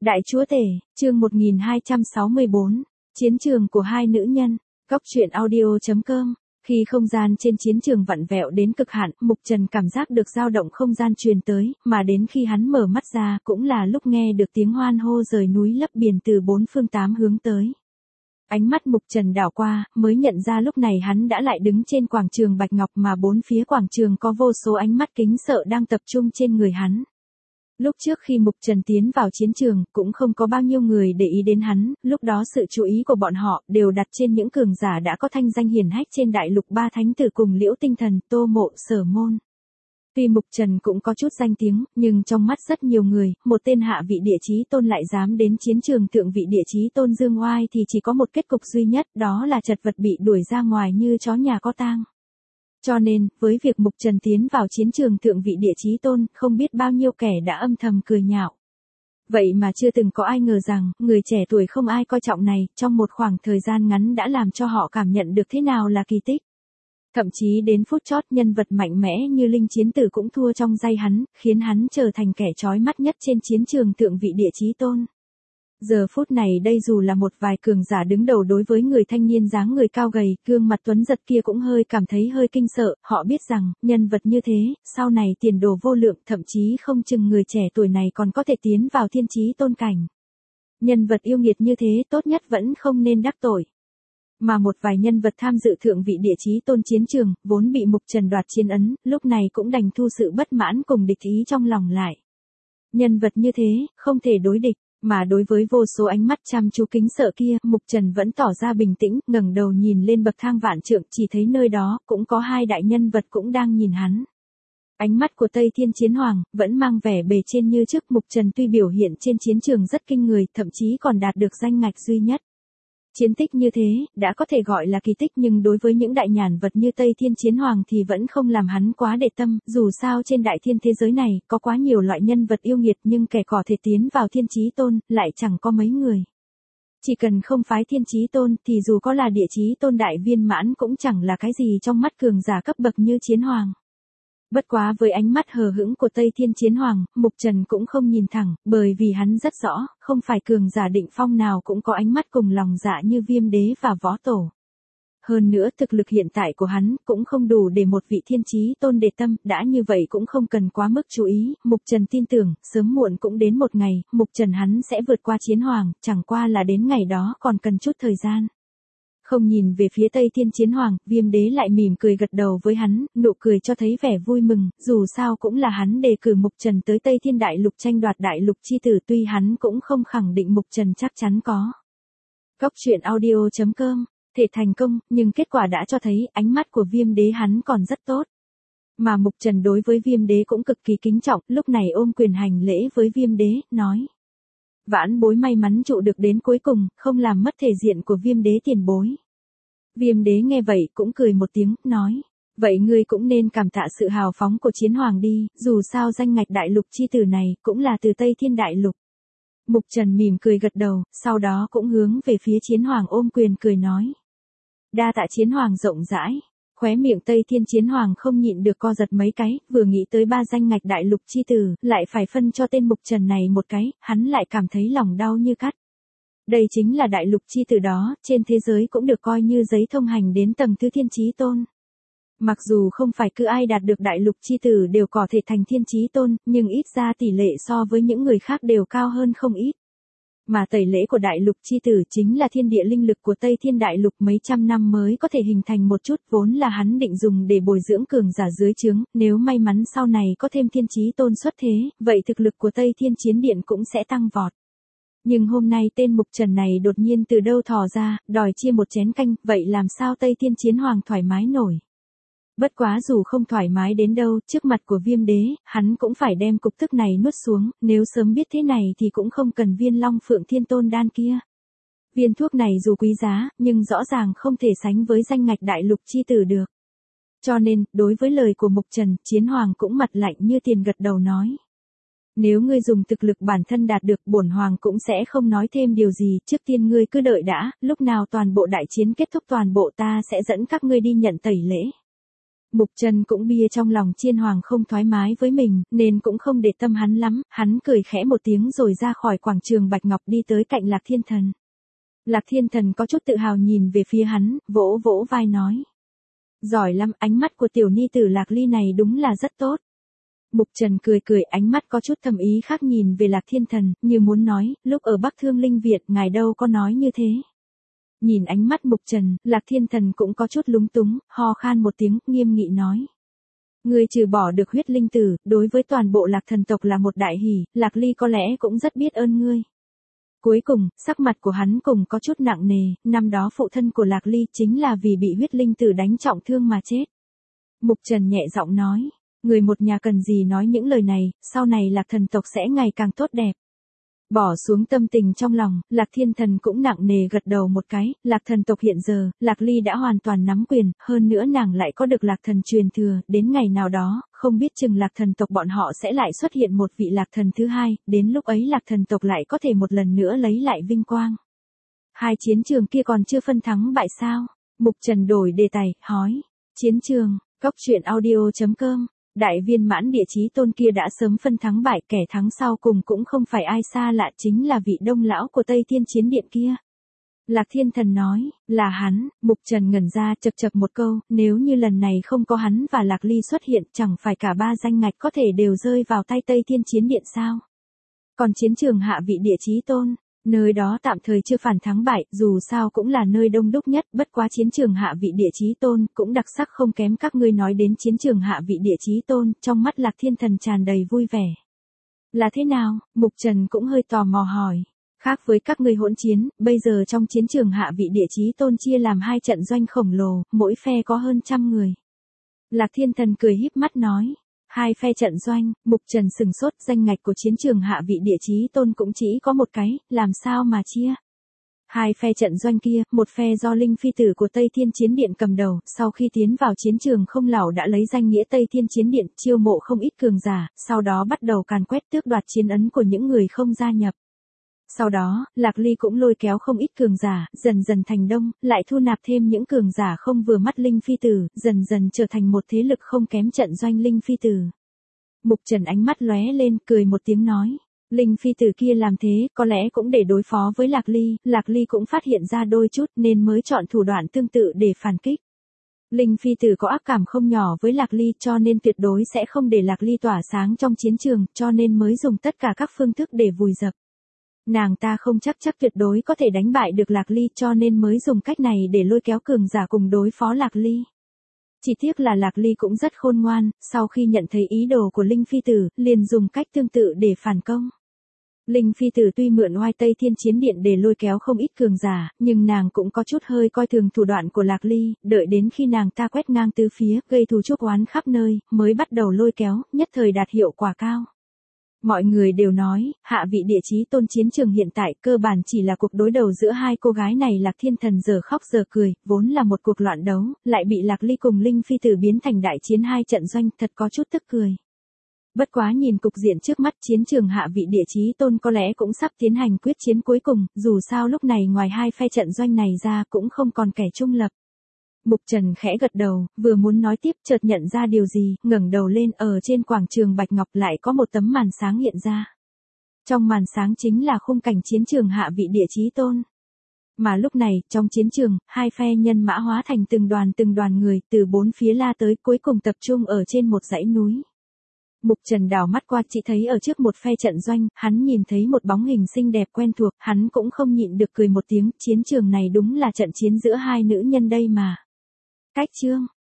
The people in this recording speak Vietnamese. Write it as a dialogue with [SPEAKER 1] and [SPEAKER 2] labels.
[SPEAKER 1] Đại chúa tể, chương 1264, chiến trường của hai nữ nhân, Cóc truyện audio.com. Khi không gian trên chiến trường vặn vẹo đến cực hạn, Mục Trần cảm giác được dao động không gian truyền tới, mà đến khi hắn mở mắt ra cũng là lúc nghe được tiếng hoan hô rời núi lấp biển từ bốn phương tám hướng tới. Ánh mắt Mục Trần đảo qua, mới nhận ra lúc này hắn đã lại đứng trên quảng trường Bạch Ngọc mà bốn phía quảng trường có vô số ánh mắt kính sợ đang tập trung trên người hắn. Lúc trước khi Mục Trần tiến vào chiến trường, cũng không có bao nhiêu người để ý đến hắn, lúc đó sự chú ý của bọn họ đều đặt trên những cường giả đã có thanh danh hiển hách trên đại lục ba thánh tử cùng Liễu Tinh Thần, Tô Mộ, Sở Môn. Tuy Mục Trần cũng có chút danh tiếng, nhưng trong mắt rất nhiều người, một tên hạ vị địa chí tôn lại dám đến chiến trường thượng vị địa chí tôn dương oai thì chỉ có một kết cục duy nhất, đó là chật vật bị đuổi ra ngoài như chó nhà có tang. Cho nên, với việc Mục Trần tiến vào chiến trường thượng vị địa chí tôn, không biết bao nhiêu kẻ đã âm thầm cười nhạo. Vậy mà chưa từng có ai ngờ rằng, người trẻ tuổi không ai coi trọng này, trong một khoảng thời gian ngắn đã làm cho họ cảm nhận được thế nào là kỳ tích. Thậm chí đến phút chót nhân vật mạnh mẽ như Linh Chiến Tử cũng thua trong tay hắn, khiến hắn trở thành kẻ chói mắt nhất trên chiến trường thượng vị địa chí tôn. Giờ phút này đây dù là một vài cường giả đứng đầu đối với người thanh niên dáng người cao gầy, gương mặt tuấn giật kia cũng hơi cảm thấy hơi kinh sợ, họ biết rằng, nhân vật như thế, sau này tiền đồ vô lượng, thậm chí không chừng người trẻ tuổi này còn có thể tiến vào thiên chí tôn cảnh. Nhân vật yêu nghiệt như thế tốt nhất vẫn không nên đắc tội. Mà một vài nhân vật tham dự thượng vị địa chí tôn chiến trường, vốn bị Mục Trần đoạt chiến ấn, lúc này cũng đành thu sự bất mãn cùng địch ý trong lòng lại. Nhân vật như thế, không thể đối địch. Mà đối với vô số ánh mắt chăm chú kính sợ kia, Mục Trần vẫn tỏ ra bình tĩnh, ngẩng đầu nhìn lên bậc thang vạn trượng, chỉ thấy nơi đó, cũng có hai đại nhân vật cũng đang nhìn hắn. Ánh mắt của Tây Thiên Chiến Hoàng, vẫn mang vẻ bề trên như trước. Mục Trần tuy biểu hiện trên chiến trường rất kinh người, thậm chí còn đạt được danh ngạch duy nhất. Chiến tích như thế, đã có thể gọi là kỳ tích, nhưng đối với những đại nhàn vật như Tây Thiên Chiến Hoàng thì vẫn không làm hắn quá để tâm, dù sao trên đại thiên thế giới này, có quá nhiều loại nhân vật yêu nghiệt nhưng kẻ có thể tiến vào thiên chí tôn, lại chẳng có mấy người. Chỉ cần không phái thiên chí tôn thì dù có là địa chí tôn đại viên mãn cũng chẳng là cái gì trong mắt cường giả cấp bậc như Chiến Hoàng. Bất quá với ánh mắt hờ hững của Tây Thiên Chiến Hoàng, Mục Trần cũng không nhìn thẳng, bởi vì hắn rất rõ, không phải cường giả định phong nào cũng có ánh mắt cùng lòng dạ như Viêm Đế và Võ Tổ. Hơn nữa thực lực hiện tại của hắn cũng không đủ để một vị thiên chí tôn để tâm, đã như vậy cũng không cần quá mức chú ý, Mục Trần tin tưởng, sớm muộn cũng đến một ngày, Mục Trần hắn sẽ vượt qua Chiến Hoàng, chẳng qua là đến ngày đó còn cần chút thời gian. Không nhìn về phía Tây Thiên Chiến Hoàng, Viêm Đế lại mỉm cười gật đầu với hắn, nụ cười cho thấy vẻ vui mừng, dù sao cũng là hắn đề cử Mục Trần tới Tây Thiên Đại Lục tranh đoạt Đại Lục chi tử, tuy hắn cũng không khẳng định Mục Trần chắc chắn có. Cóc truyện audio.com, thể thành công, nhưng kết quả đã cho thấy ánh mắt của Viêm Đế hắn còn rất tốt. Mà Mục Trần đối với Viêm Đế cũng cực kỳ kính trọng, lúc này ôm quyền hành lễ với Viêm Đế, nói. Vãn bối may mắn trụ được đến cuối cùng, không làm mất thể diện của Viêm Đế tiền bối. Viêm Đế nghe vậy cũng cười một tiếng, nói. Vậy ngươi cũng nên cảm tạ sự hào phóng của Chiến Hoàng đi, dù sao danh ngạch đại lục chi tử này cũng là từ Tây Thiên Đại Lục. Mục Trần mỉm cười gật đầu, sau đó cũng hướng về phía Chiến Hoàng ôm quyền cười nói. Đa tạ Chiến Hoàng rộng rãi. Khóe miệng Tây Thiên Chiến Hoàng không nhịn được co giật mấy cái, vừa nghĩ tới ba danh ngạch đại lục chi tử, lại phải phân cho tên Mục Trần này một cái, hắn lại cảm thấy lòng đau như cắt. Đây chính là đại lục chi tử đó, trên thế giới cũng được coi như giấy thông hành đến tầng thứ thiên chí tôn. Mặc dù không phải cứ ai đạt được đại lục chi tử đều có thể thành thiên chí tôn, nhưng ít ra tỷ lệ so với những người khác đều cao hơn không ít. Mà tẩy lễ của đại lục chi tử chính là thiên địa linh lực của Tây Thiên Đại Lục mấy trăm năm mới có thể hình thành một chút, vốn là hắn định dùng để bồi dưỡng cường giả dưới trướng, nếu may mắn sau này có thêm thiên chí tôn xuất thế, vậy thực lực của Tây Thiên Chiến Điện cũng sẽ tăng vọt. Nhưng hôm nay tên Mục Trần này đột nhiên từ đâu thò ra, đòi chia một chén canh, vậy làm sao Tây Thiên Chiến Hoàng thoải mái nổi. Bất quá dù không thoải mái đến đâu, trước mặt của Viêm Đế, hắn cũng phải đem cục tức này nuốt xuống, nếu sớm biết thế này thì cũng không cần viên Long Phượng Thiên Tôn đan kia. Viên thuốc này dù quý giá, nhưng rõ ràng không thể sánh với danh ngạch đại lục chi tử được. Cho nên, đối với lời của Mục Trần, Chiến Hoàng cũng mặt lạnh như tiền gật đầu nói. Nếu ngươi dùng thực lực bản thân đạt được, bổn hoàng cũng sẽ không nói thêm điều gì, trước tiên ngươi cứ đợi đã, lúc nào toàn bộ đại chiến kết thúc toàn bộ ta sẽ dẫn các ngươi đi nhận tẩy lễ. Mục Trần cũng bia trong lòng Chiên Hoàng không thoải mái với mình, nên cũng không để tâm hắn lắm, hắn cười khẽ một tiếng rồi ra khỏi quảng trường Bạch Ngọc đi tới cạnh Lạc Thiên Thần. Lạc Thiên Thần có chút tự hào nhìn về phía hắn, vỗ vỗ vai nói. Giỏi lắm, ánh mắt của tiểu ni tử Lạc Ly này đúng là rất tốt. Mục Trần cười cười, ánh mắt có chút thâm ý khác nhìn về Lạc Thiên Thần, như muốn nói, lúc ở Bắc Thương Linh Việt ngài đâu có nói như thế. Nhìn ánh mắt Mục Trần, Lạc Thiên Thần cũng có chút lúng túng, ho khan một tiếng, nghiêm nghị nói. Ngươi trừ bỏ được huyết linh tử, đối với toàn bộ Lạc thần tộc là một đại hỷ, Lạc Ly có lẽ cũng rất biết ơn ngươi. Cuối cùng, sắc mặt của hắn cũng có chút nặng nề, năm đó phụ thân của Lạc Ly chính là vì bị huyết linh tử đánh trọng thương mà chết. Mục Trần nhẹ giọng nói, người một nhà cần gì nói những lời này, sau này Lạc thần tộc sẽ ngày càng tốt đẹp. Bỏ xuống tâm tình trong lòng, Lạc Thiên Thần cũng nặng nề gật đầu một cái, Lạc thần tộc hiện giờ, Lạc Ly đã hoàn toàn nắm quyền, hơn nữa nàng lại có được Lạc thần truyền thừa, đến ngày nào đó, không biết chừng Lạc thần tộc bọn họ sẽ lại xuất hiện một vị Lạc thần thứ hai, đến lúc ấy Lạc thần tộc lại có thể một lần nữa lấy lại vinh quang. Hai chiến trường kia còn chưa phân thắng bại sao? Mục Trần đổi đề tài, hỏi. Chiến trường, Cốc Truyện Audio.com. Đại viên mãn địa chí tôn kia đã sớm phân thắng bại, kẻ thắng sau cùng cũng không phải ai xa lạ, chính là vị đông lão của Tây Thiên Chiến Điện kia. Lạc Thiên Thần nói, là hắn. Mục Trần ngẩn ra, chậc chậc một câu, nếu như lần này không có hắn và Lạc Ly xuất hiện, chẳng phải cả ba danh ngạch có thể đều rơi vào tay Tây Thiên Chiến Điện sao? Còn chiến trường hạ vị địa chí tôn, nơi đó tạm thời chưa phản thắng bại, dù sao cũng là nơi đông đúc nhất, bất quá chiến trường hạ vị địa chí tôn, cũng đặc sắc không kém các ngươi. Nói đến chiến trường hạ vị địa chí tôn, trong mắt Lạc Thiên Thần tràn đầy vui vẻ. Là thế nào? Mục Trần cũng hơi tò mò hỏi. Khác với các ngươi hỗn chiến, bây giờ trong chiến trường hạ vị địa chí tôn chia làm hai trận doanh khổng lồ, mỗi phe có hơn 100 người. Lạc Thiên Thần cười híp mắt nói. Hai phe trận doanh, Mục Trần sừng sốt, danh ngạch của chiến trường hạ vị địa chí tôn cũng chỉ có một cái, làm sao mà chia. Hai phe trận doanh kia, một phe do Linh Phi Tử của Tây Thiên Chiến Điện cầm đầu, sau khi tiến vào chiến trường không lão đã lấy danh nghĩa Tây Thiên Chiến Điện, chiêu mộ không ít cường giả, sau đó bắt đầu càn quét tước đoạt chiến ấn của những người không gia nhập. Sau đó, Lạc Ly cũng lôi kéo không ít cường giả, dần dần thành đông, lại thu nạp thêm những cường giả không vừa mắt Linh Phi Tử, dần dần trở thành một thế lực không kém trận doanh Linh Phi Tử. Mục Trần ánh mắt lóe lên, cười một tiếng nói. Linh Phi Tử kia làm thế, có lẽ cũng để đối phó với Lạc Ly cũng phát hiện ra đôi chút nên mới chọn thủ đoạn tương tự để phản kích. Linh Phi Tử có ác cảm không nhỏ với Lạc Ly cho nên tuyệt đối sẽ không để Lạc Ly tỏa sáng trong chiến trường, cho nên mới dùng tất cả các phương thức để vùi dập. Nàng ta không chắc tuyệt đối có thể đánh bại được Lạc Ly cho nên mới dùng cách này để lôi kéo cường giả cùng đối phó Lạc Ly. Chỉ tiếc là Lạc Ly cũng rất khôn ngoan, sau khi nhận thấy ý đồ của Linh Phi Tử, liền dùng cách tương tự để phản công. Linh Phi Tử tuy mượn oai Tây Thiên Chiến Điện để lôi kéo không ít cường giả, nhưng nàng cũng có chút hơi coi thường thủ đoạn của Lạc Ly, đợi đến khi nàng ta quét ngang tứ phía, gây thù chuốc oán khắp nơi, mới bắt đầu lôi kéo, nhất thời đạt hiệu quả cao. Mọi người đều nói, hạ vị địa chí tôn chiến trường hiện tại cơ bản chỉ là cuộc đối đầu giữa hai cô gái này. Lạc Thiên Thần giờ khóc giờ cười, vốn là một cuộc loạn đấu, lại bị Lạc Ly cùng Linh Phi Tử biến thành đại chiến hai trận doanh, thật có chút tức cười. Bất quá nhìn cục diện trước mắt, chiến trường hạ vị địa chí tôn có lẽ cũng sắp tiến hành quyết chiến cuối cùng, dù sao lúc này ngoài hai phe trận doanh này ra cũng không còn kẻ trung lập. Mục Trần khẽ gật đầu, vừa muốn nói tiếp chợt nhận ra điều gì, ngẩng đầu lên, ở trên quảng trường Bạch Ngọc lại có một tấm màn sáng hiện ra. Trong màn sáng chính là khung cảnh chiến trường hạ vị địa chí tôn. Mà lúc này, trong chiến trường, hai phe nhân mã hóa thành từng đoàn người, từ bốn phía la tới, cuối cùng tập trung ở trên một dãy núi. Mục Trần đảo mắt qua, chỉ thấy ở trước một phe trận doanh, hắn nhìn thấy một bóng hình xinh đẹp quen thuộc, hắn cũng không nhịn được cười một tiếng, chiến trường này đúng là trận chiến giữa hai nữ nhân đây mà. Cách chương